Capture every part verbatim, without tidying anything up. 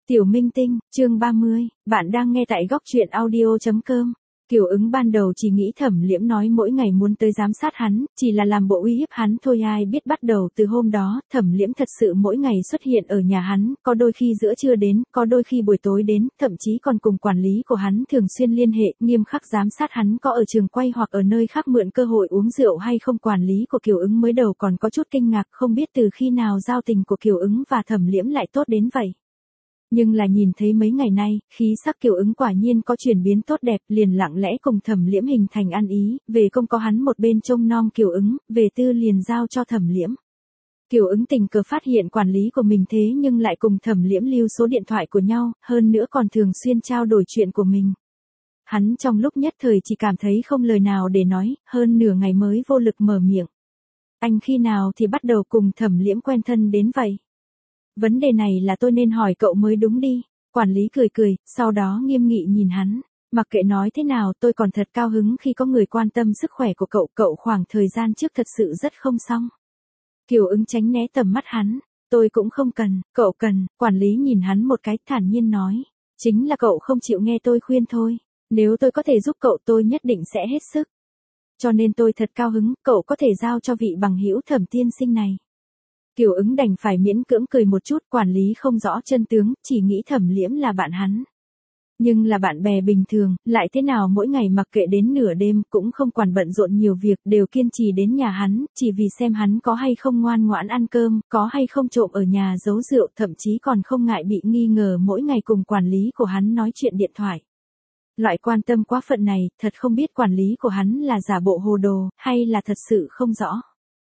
Tiểu Minh Tinh, chương ba mươi, bạn đang nghe tại góc truyện audio chấm com. Kiều Ứng ban đầu chỉ nghĩ Thẩm Liễm nói mỗi ngày muốn tới giám sát hắn, chỉ là làm bộ uy hiếp hắn thôi, ai biết bắt đầu từ hôm đó, Thẩm Liễm thật sự mỗi ngày xuất hiện ở nhà hắn, có đôi khi giữa trưa đến, có đôi khi buổi tối đến, thậm chí còn cùng quản lý của hắn thường xuyên liên hệ, nghiêm khắc giám sát hắn có ở trường quay hoặc ở nơi khác mượn cơ hội uống rượu hay không. Quản lý của Kiều Ứng mới đầu còn có chút kinh ngạc, không biết từ khi nào giao tình của Kiều Ứng và Thẩm Liễm lại tốt đến vậy. Nhưng là nhìn thấy mấy ngày nay, khí sắc Kiều Ứng quả nhiên có chuyển biến tốt đẹp, liền lặng lẽ cùng Thẩm Liễm hình thành ăn ý, về công có hắn một bên trông nom Kiều Ứng, về tư liền giao cho Thẩm Liễm. Kiều Ứng tình cờ phát hiện quản lý của mình thế nhưng lại cùng Thẩm Liễm lưu số điện thoại của nhau, hơn nữa còn thường xuyên trao đổi chuyện của mình. Hắn trong lúc nhất thời chỉ cảm thấy không lời nào để nói, hơn nửa ngày mới vô lực mở miệng. Anh khi nào thì bắt đầu cùng Thẩm Liễm quen thân đến vậy? Vấn đề này là tôi nên hỏi cậu mới đúng đi. Quản lý cười cười, sau đó nghiêm nghị nhìn hắn. Mặc kệ nói thế nào, tôi còn thật cao hứng khi có người quan tâm sức khỏe của cậu. Cậu khoảng thời gian trước thật sự rất không xong. Kiều Ứng tránh né tầm mắt hắn. Tôi cũng không cần, cậu cần. Quản lý nhìn hắn một cái thản nhiên nói. Chính là cậu không chịu nghe tôi khuyên thôi. Nếu tôi có thể giúp cậu tôi nhất định sẽ hết sức. Cho nên tôi thật cao hứng, cậu có thể giao cho vị bằng hữu Thẩm tiên sinh này. Kiều Ứng đành phải miễn cưỡng cười một chút, quản lý không rõ chân tướng, chỉ nghĩ Thẩm Liễm là bạn hắn. Nhưng là bạn bè bình thường, lại thế nào mỗi ngày mặc kệ đến nửa đêm cũng không quản bận rộn nhiều việc, đều kiên trì đến nhà hắn, chỉ vì xem hắn có hay không ngoan ngoãn ăn cơm, có hay không trộm ở nhà giấu rượu, thậm chí còn không ngại bị nghi ngờ mỗi ngày cùng quản lý của hắn nói chuyện điện thoại. Loại quan tâm quá phận này, thật không biết quản lý của hắn là giả bộ hồ đồ, hay là thật sự không rõ.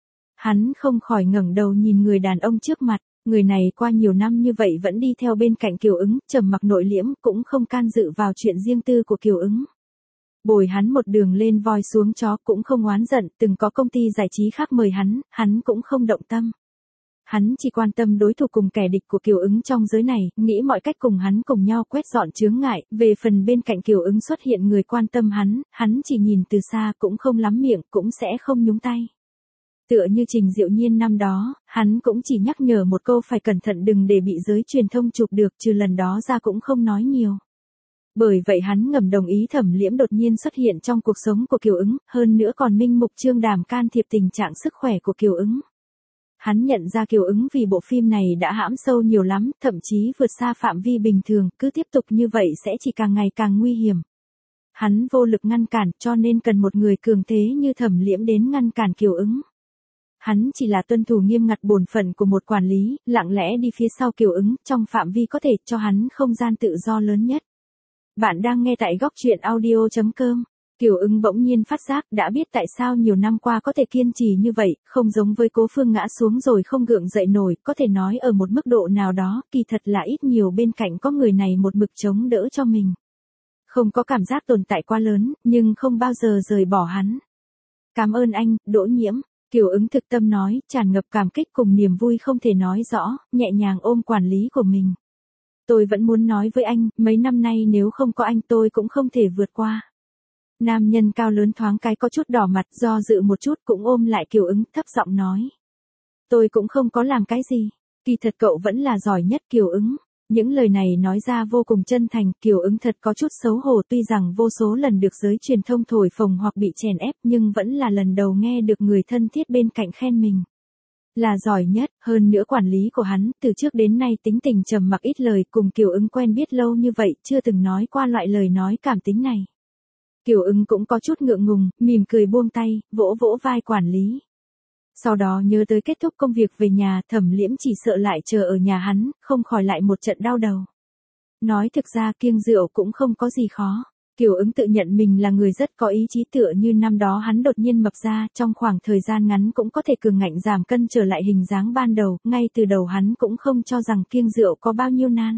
Hắn không khỏi ngẩng đầu nhìn người đàn ông trước mặt, người này qua nhiều năm như vậy vẫn đi theo bên cạnh Kiều Ứng, trầm mặc nội liễm, cũng không can dự vào chuyện riêng tư của Kiều Ứng. Bồi hắn một đường lên voi xuống chó, cũng không oán giận, từng có công ty giải trí khác mời hắn, hắn cũng không động tâm. Hắn chỉ quan tâm đối thủ cùng kẻ địch của Kiều Ứng trong giới này, nghĩ mọi cách cùng hắn cùng nhau quét dọn chướng ngại, về phần bên cạnh Kiều Ứng xuất hiện người quan tâm hắn, hắn chỉ nhìn từ xa cũng không lắm miệng, cũng sẽ không nhúng tay. Tựa như Trình Diệu Nhiên năm đó, hắn cũng chỉ nhắc nhở một câu phải cẩn thận đừng để bị giới truyền thông chụp được, trừ lần đó ra cũng không nói nhiều. Bởi vậy hắn ngầm đồng ý Thẩm Liễm đột nhiên xuất hiện trong cuộc sống của Kiều Ứng, hơn nữa còn minh mục trương đàm can thiệp tình trạng sức khỏe của Kiều Ứng. Hắn nhận ra Kiều Ứng vì bộ phim này đã hãm sâu nhiều lắm, thậm chí vượt xa phạm vi bình thường, cứ tiếp tục như vậy sẽ chỉ càng ngày càng nguy hiểm. Hắn vô lực ngăn cản, cho nên cần một người cường thế như Thẩm Liễm đến ngăn cản Kiều Ứng. Hắn chỉ là tuân thủ nghiêm ngặt bổn phận của một quản lý, lặng lẽ đi phía sau Kiều Ứng, trong phạm vi có thể cho hắn không gian tự do lớn nhất. Bạn đang nghe tại góc truyện audio chấm com. Kiều Ứng bỗng nhiên phát giác, đã biết tại sao nhiều năm qua có thể kiên trì như vậy, không giống với Cố Phương ngã xuống rồi không gượng dậy nổi, có thể nói ở một mức độ nào đó, kỳ thật là ít nhiều bên cạnh có người này một mực chống đỡ cho mình. Không có cảm giác tồn tại quá lớn, nhưng không bao giờ rời bỏ hắn. Cảm ơn anh, Đỗ Nhiễm. Kiều Ứng thực tâm nói, tràn ngập cảm kích cùng niềm vui không thể nói rõ, nhẹ nhàng ôm quản lý của mình. Tôi vẫn muốn nói với anh, mấy năm nay nếu không có anh tôi cũng không thể vượt qua. Nam nhân cao lớn thoáng cái có chút đỏ mặt, do dự một chút cũng ôm lại Kiều Ứng, thấp giọng nói. Tôi cũng không có làm cái gì, kỳ thật cậu vẫn là giỏi nhất Kiều Ứng. Những lời này nói ra vô cùng chân thành, Kiều Ứng thật có chút xấu hổ, tuy rằng vô số lần được giới truyền thông thổi phồng hoặc bị chèn ép, nhưng vẫn là lần đầu nghe được người thân thiết bên cạnh khen mình. Là giỏi nhất, hơn nữa quản lý của hắn, từ trước đến nay tính tình trầm mặc ít lời, cùng Kiều Ứng quen biết lâu như vậy, chưa từng nói qua loại lời nói cảm tính này. Kiều Ứng cũng có chút ngượng ngùng, mỉm cười buông tay, vỗ vỗ vai quản lý. Sau đó nhớ tới kết thúc công việc về nhà, Thẩm Liễm chỉ sợ lại chờ ở nhà hắn, không khỏi lại một trận đau đầu. Nói thực ra kiêng rượu cũng không có gì khó. Kiều Ứng tự nhận mình là người rất có ý chí, tựa như năm đó hắn đột nhiên mập ra, trong khoảng thời gian ngắn cũng có thể cường ngạnh giảm cân trở lại hình dáng ban đầu, ngay từ đầu hắn cũng không cho rằng kiêng rượu có bao nhiêu nan.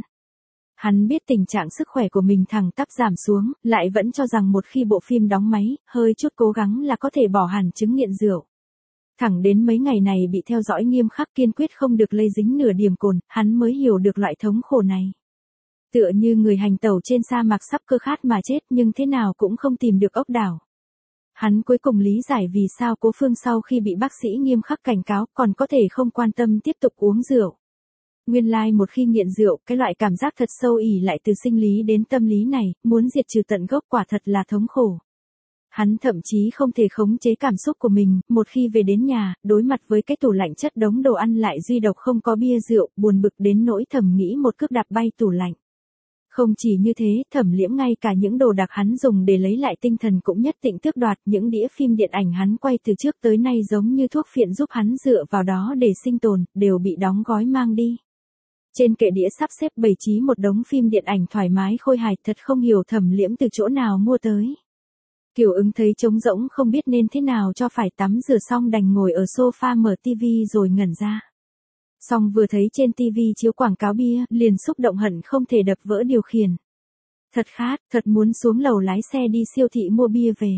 Hắn biết tình trạng sức khỏe của mình thẳng tắp giảm xuống, lại vẫn cho rằng một khi bộ phim đóng máy, hơi chút cố gắng là có thể bỏ hẳn chứng nghiện rượu. Thẳng đến mấy ngày này bị theo dõi nghiêm khắc kiên quyết không được lây dính nửa điểm cồn, hắn mới hiểu được loại thống khổ này. Tựa như người hành tẩu trên sa mạc sắp cơ khát mà chết nhưng thế nào cũng không tìm được ốc đảo. Hắn cuối cùng lý giải vì sao Cố Phương sau khi bị bác sĩ nghiêm khắc cảnh cáo còn có thể không quan tâm tiếp tục uống rượu. Nguyên lai like một khi nghiện rượu, cái loại cảm giác thật sâu ỉ lại từ sinh lý đến tâm lý này, muốn diệt trừ tận gốc quả thật là thống khổ. Hắn thậm chí không thể khống chế cảm xúc của mình, một khi về đến nhà, đối mặt với cái tủ lạnh chất đống đồ ăn lại duy độc không có bia rượu, buồn bực đến nỗi thầm nghĩ một cước đạp bay tủ lạnh. Không chỉ như thế, Thẩm Liễm ngay cả những đồ đặc hắn dùng để lấy lại tinh thần cũng nhất định tước đoạt, những đĩa phim điện ảnh hắn quay từ trước tới nay giống như thuốc phiện giúp hắn dựa vào đó để sinh tồn, đều bị đóng gói mang đi. Trên kệ đĩa sắp xếp bày trí một đống phim điện ảnh thoải mái khôi hài, thật không hiểu Thẩm Liễm từ chỗ nào mua tới. Kiều Ứng thấy trống rỗng không biết nên thế nào cho phải, tắm rửa xong đành ngồi ở sofa mở tivi rồi ngẩn ra. Xong vừa thấy trên tivi chiếu quảng cáo bia, liền xúc động hận không thể đập vỡ điều khiển. Thật khát, thật muốn xuống lầu lái xe đi siêu thị mua bia về.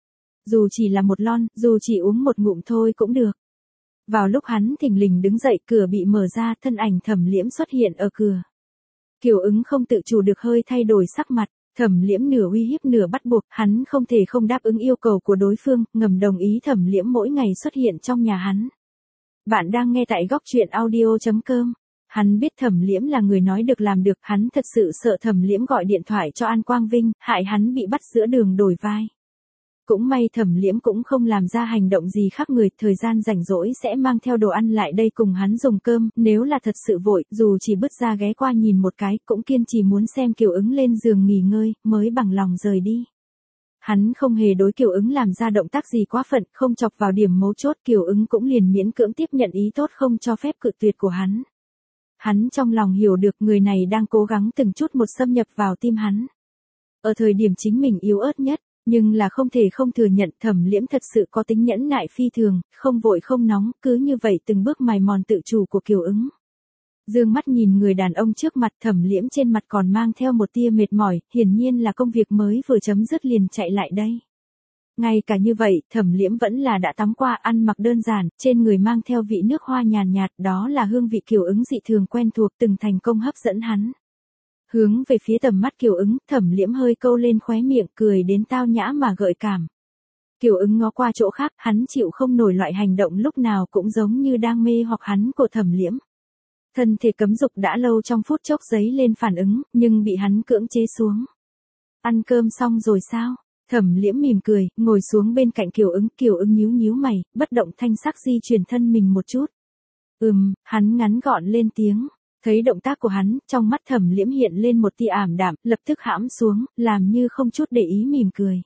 Dù chỉ là một lon, dù chỉ uống một ngụm thôi cũng được. Vào lúc hắn thình lình đứng dậy, cửa bị mở ra, thân ảnh Thẩm Liễm xuất hiện ở cửa. Kiều Ứng không tự chủ được hơi thay đổi sắc mặt. Thẩm Liễm nửa uy hiếp nửa bắt buộc, hắn không thể không đáp ứng yêu cầu của đối phương, ngầm đồng ý Thẩm Liễm mỗi ngày xuất hiện trong nhà hắn. Bạn đang nghe tại góc truyện audio chấm com. Hắn biết Thẩm Liễm là người nói được làm được, hắn thật sự sợ Thẩm Liễm gọi điện thoại cho An Quang Vinh, hại hắn bị bắt giữa đường đổi vai. Cũng may Thẩm Liễm cũng không làm ra hành động gì khác người, thời gian rảnh rỗi sẽ mang theo đồ ăn lại đây cùng hắn dùng cơm, nếu là thật sự vội, dù chỉ bứt ra ghé qua nhìn một cái, cũng kiên trì muốn xem Kiều Ứng lên giường nghỉ ngơi, mới bằng lòng rời đi. Hắn không hề đối Kiều Ứng làm ra động tác gì quá phận, không chọc vào điểm mấu chốt, Kiều Ứng cũng liền miễn cưỡng tiếp nhận ý tốt không cho phép cự tuyệt của hắn. Hắn trong lòng hiểu được người này đang cố gắng từng chút một xâm nhập vào tim hắn. Ở thời điểm chính mình yếu ớt nhất, nhưng là không thể không thừa nhận Thẩm Liễm thật sự có tính nhẫn nại phi thường, không vội không nóng, cứ như vậy từng bước mài mòn tự chủ của Kiều Ứng. Dương mắt nhìn người đàn ông trước mặt, Thẩm Liễm trên mặt còn mang theo một tia mệt mỏi, hiển nhiên là công việc mới vừa chấm dứt liền chạy lại đây. Ngay cả như vậy, Thẩm Liễm vẫn là đã tắm qua, ăn mặc đơn giản, trên người mang theo vị nước hoa nhàn nhạt, đó là hương vị Kiều Ứng dị thường quen thuộc, từng thành công hấp dẫn hắn. Hướng về phía tầm mắt Kiều Ứng, Thẩm Liễm hơi câu lên khóe miệng, cười đến tao nhã mà gợi cảm. Kiều Ứng ngó qua chỗ khác, hắn chịu không nổi loại hành động lúc nào cũng giống như đang mê hoặc hắn của Thẩm Liễm. Thân thể cấm dục đã lâu trong phút chốc giấy lên phản ứng, nhưng bị hắn cưỡng chế xuống. Ăn cơm xong rồi sao? Thẩm Liễm mỉm cười, ngồi xuống bên cạnh Kiều Ứng, Kiều Ứng nhíu nhíu mày, bất động thanh sắc di chuyển thân mình một chút. Ừm, hắn ngắn gọn lên tiếng. Thấy động tác của hắn, trong mắt Thẩm Liễm hiện lên một tia ảm đạm, lập tức hãm xuống, làm như không chút để ý mỉm cười.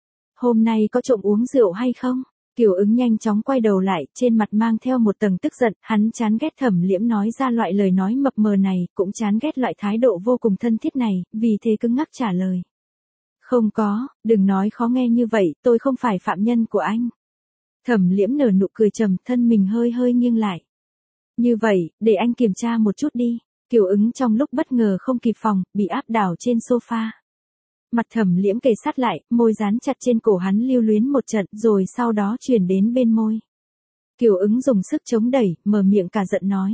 Hôm nay có trộm uống rượu hay không? Kiều Ứng nhanh chóng quay đầu lại, trên mặt mang theo một tầng tức giận, hắn chán ghét Thẩm Liễm nói ra loại lời nói mập mờ này, cũng chán ghét loại thái độ vô cùng thân thiết này, vì thế cứng ngắc trả lời. Không có, đừng nói khó nghe như vậy, tôi không phải phạm nhân của anh. Thẩm Liễm nở nụ cười trầm, thân mình hơi hơi nghiêng lại. Như vậy, để anh kiểm tra một chút đi. Kiều Ứng trong lúc bất ngờ không kịp phòng, bị áp đảo trên sofa. Mặt Thẩm Liễm kề sát lại, môi dán chặt trên cổ hắn lưu luyến một trận, rồi sau đó chuyển đến bên môi. Kiều Ứng dùng sức chống đẩy, mở miệng cả giận nói.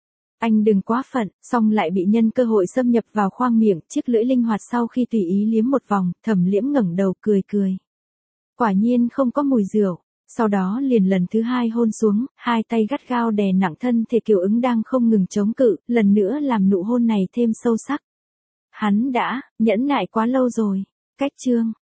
Anh đừng quá phận, xong lại bị nhân cơ hội xâm nhập vào khoang miệng, chiếc lưỡi linh hoạt sau khi tùy ý liếm một vòng, Thẩm Liễm ngẩng đầu cười cười. Quả nhiên không có mùi rượu. Sau đó liền lần thứ hai hôn xuống, hai tay gắt gao đè nặng thân thể Kiều Ứng đang không ngừng chống cự, lần nữa làm nụ hôn này thêm sâu sắc. Hắn đã nhẫn nại quá lâu rồi. Cách chương